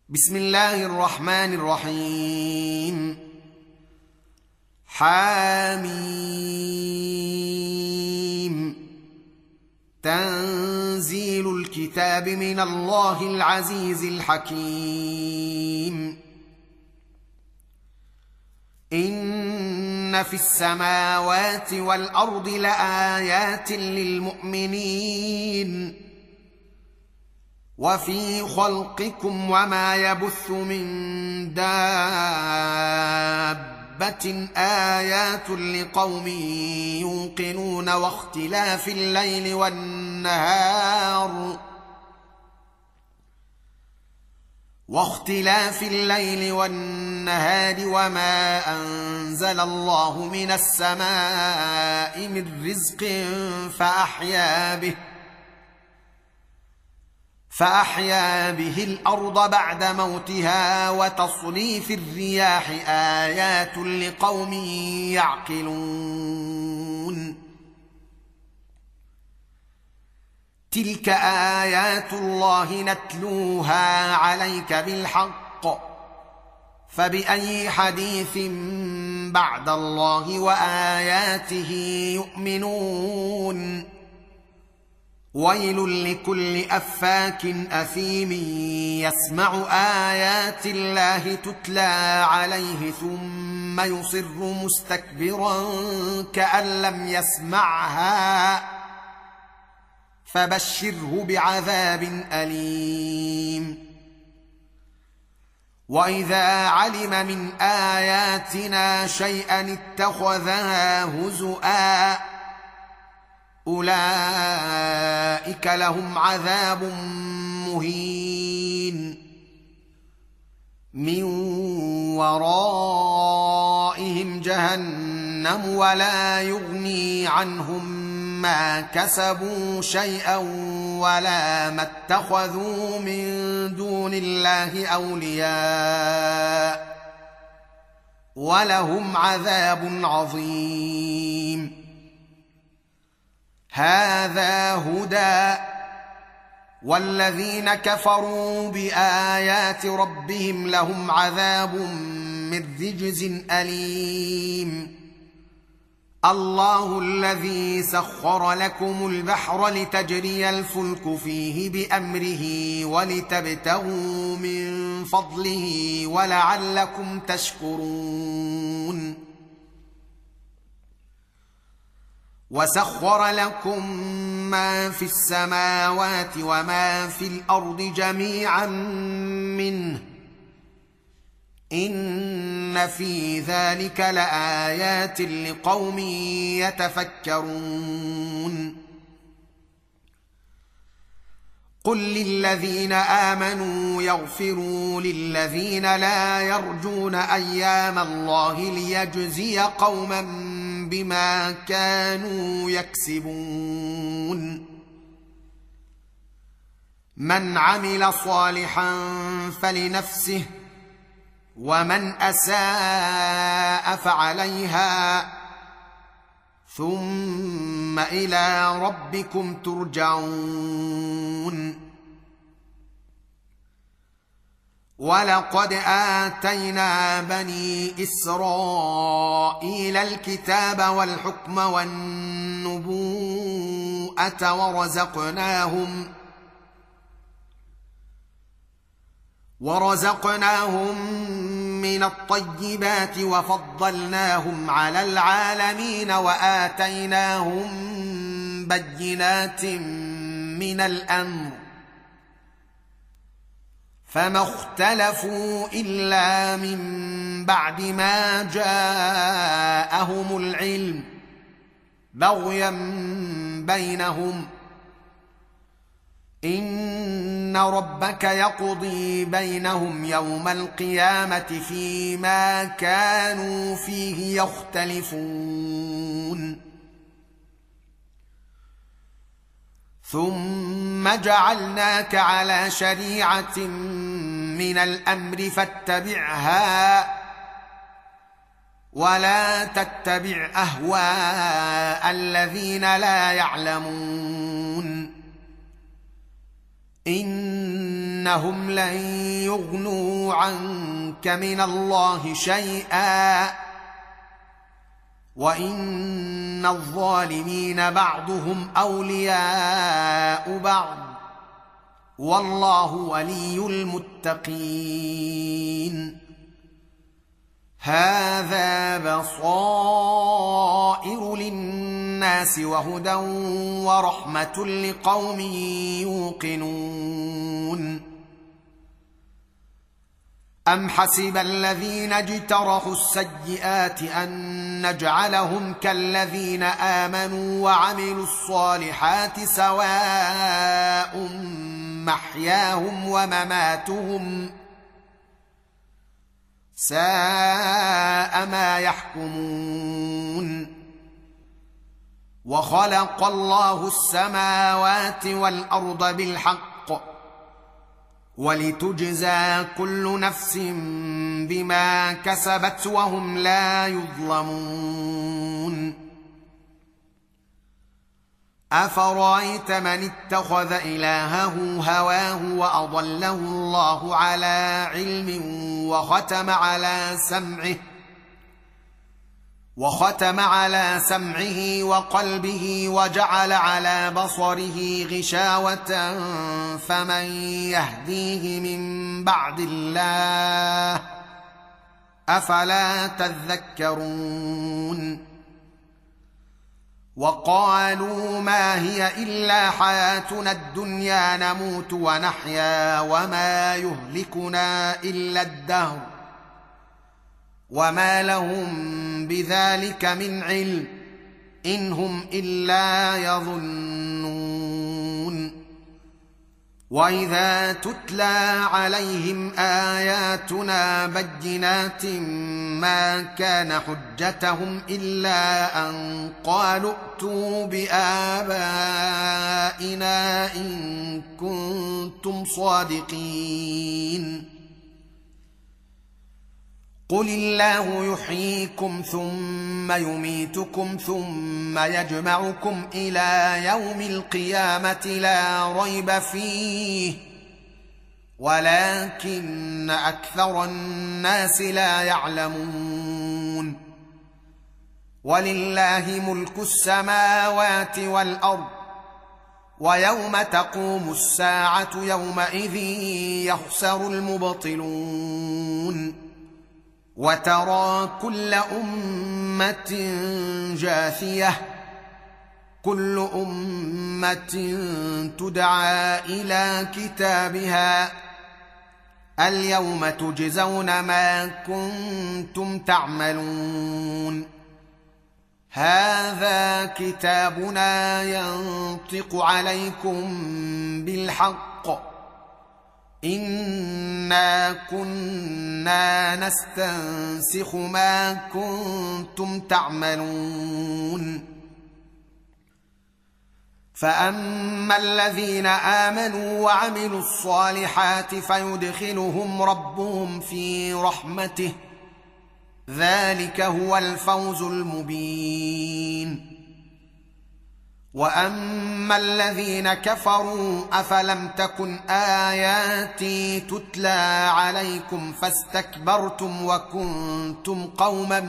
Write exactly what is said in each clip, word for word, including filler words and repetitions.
بسم الله الرحمن الرحيم. حاميم. تنزيل الكتاب من الله العزيز الحكيم. إن في السماوات والأرض لآيات للمؤمنين وفي خلقكم وما يبث من دابة آيات لقوم يوقنون واختلاف الليل والنهار واختلاف الليل والنهار وما أنزل الله من السماء من رزق فأحيا به فأحيا به الأرض بعد موتها وتصريف الرياح آيات لقوم يعقلون. تلك آيات الله نتلوها عليك بالحق فبأي حديث بعد الله وآياته يؤمنون. ويل لكل أفاك أثيم يسمع آيات الله تتلى عليه ثم يصر مستكبرا كأن لم يسمعها فبشره بعذاب أليم. وإذا علم من آياتنا شيئا اتخذها هزؤا أولئك لهم عذاب مهين من ورائهم جهنم ولا يغني عنهم ما كسبوا شيئا ولا ما اتخذوا من دون الله أولياء ولهم عذاب عظيم. هذا هدى والذين كفروا بآيات ربهم لهم عذاب من رجز أليم. الله الذي سخر لكم البحر لتجري الفلك فيه بأمره ولتبتغوا من فضله ولعلكم تشكرون. وسخر لكم ما في السماوات وما في الأرض جميعا منه إن في ذلك لآيات لقوم يتفكرون. قل للذين آمنوا يغفروا للذين لا يرجون أيام الله ليجزي قوما بما كانوا يكسبون. من عمل صالحا فلنفسه ومن أساء فعليها ثم إلى ربكم ترجعون. ولقد آتينا بني إسرائيل الكتاب والحكم والنبوءة ورزقناهم ورزقناهم من الطيبات وفضلناهم على العالمين وآتيناهم بينات من الأمر فما اختلفوا إلا من بعد ما جاءهم العلم بغيا بينهم. إن ربك يقضي بينهم يوم القيامة فيما كانوا فيه يختلفون. ثم جعلناك على شريعة من الأمر فاتبعها ولا تتبع أهواء الذين لا يعلمون. إن إنهم لن يغنوا عنك من الله شيئا وإن الظالمين بعضهم أولياء بعض والله ولي المتقين. هذا بصائر للناس وهدى ورحمة لقوم يوقنون. أم حسب الذين اجترحوا السيئات أن نجعلهم كالذين آمنوا وعملوا الصالحات سواء محياهم ومماتهم ساء ما يحكمون. وخلق الله السماوات والأرض بالحق ولتجزى كل نفس بما كسبت وهم لا يظلمون. أفرأيت من اتخذ إلهه هواه وأضله الله على علم وختم على سمعه وختم على سمعه وقلبه وجعل على بصره غشاوة فمن يهديه من بعد الله أفلا تذكرون. وقالوا ما هي إلا حياتنا الدنيا نموت ونحيا وما يهلكنا إلا الدهر وما لهم بذلك من علم إن هم إلا يظنون. وإذا تتلى عليهم آياتنا بينات ما كان حجتهم إلا أن قالوا ائتوا بآبائنا إن كنتم صادقين. قل الله يحييكم ثم يميتكم ثم يجمعكم إلى يوم القيامة لا ريب فيه ولكن أكثر الناس لا يعلمون. ولله ملك السماوات والأرض ويوم تقوم الساعة يومئذ يخسر المبطلون. وترى كل أمة جاثية كل أمة تدعى إلى كتابها اليوم تجزون ما كنتم تعملون. هذا كتابنا ينطق عليكم بالحق إنا كنا نستنسخ ما كنتم تعملون. فأما الذين آمنوا وعملوا الصالحات فيدخلهم ربهم في رحمته ذلك هو الفوز المبين. وأما الذين كفروا أفلم تكن آياتي تتلى عليكم فاستكبرتم وكنتم قوما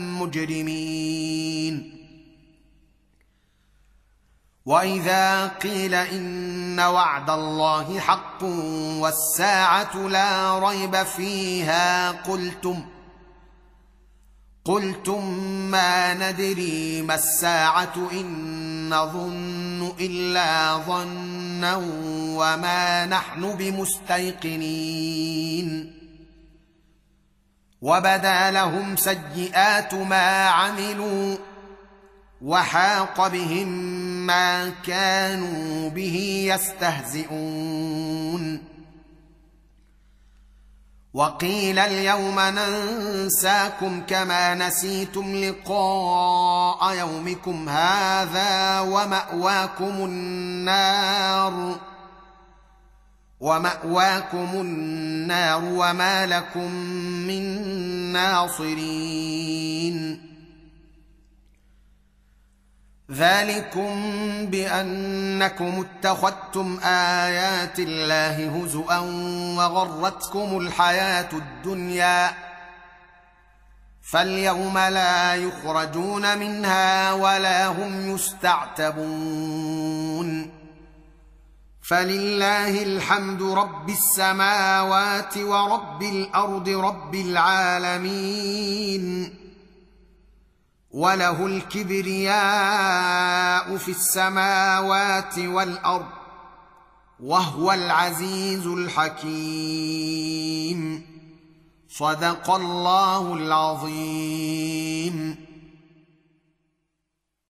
مجرمين. وإذا قيل إن وعد الله حق والساعة لا ريب فيها قلتم قلتم ما ندري ما الساعة إن نظن إلا ظنا وما نحن بمستيقنين. وبدا لهم سيئات ما عملوا وحاق بهم ما كانوا به يستهزئون. وقيل اليوم ننساكم كما نسيتم لقاء يومكم هذا ومأواكم النار ومأواكم النار وما لكم من ناصرين. ذلكم بانكم اتخذتم ايات الله هزؤا وغرتكم الحياه الدنيا فاليوم لا يخرجون منها ولا هم يستعتبون فلله الحمد رب السماوات ورب الارض رب العالمين وله الكبرياء في السماوات والارض وهو العزيز الحكيم صدق الله العظيم.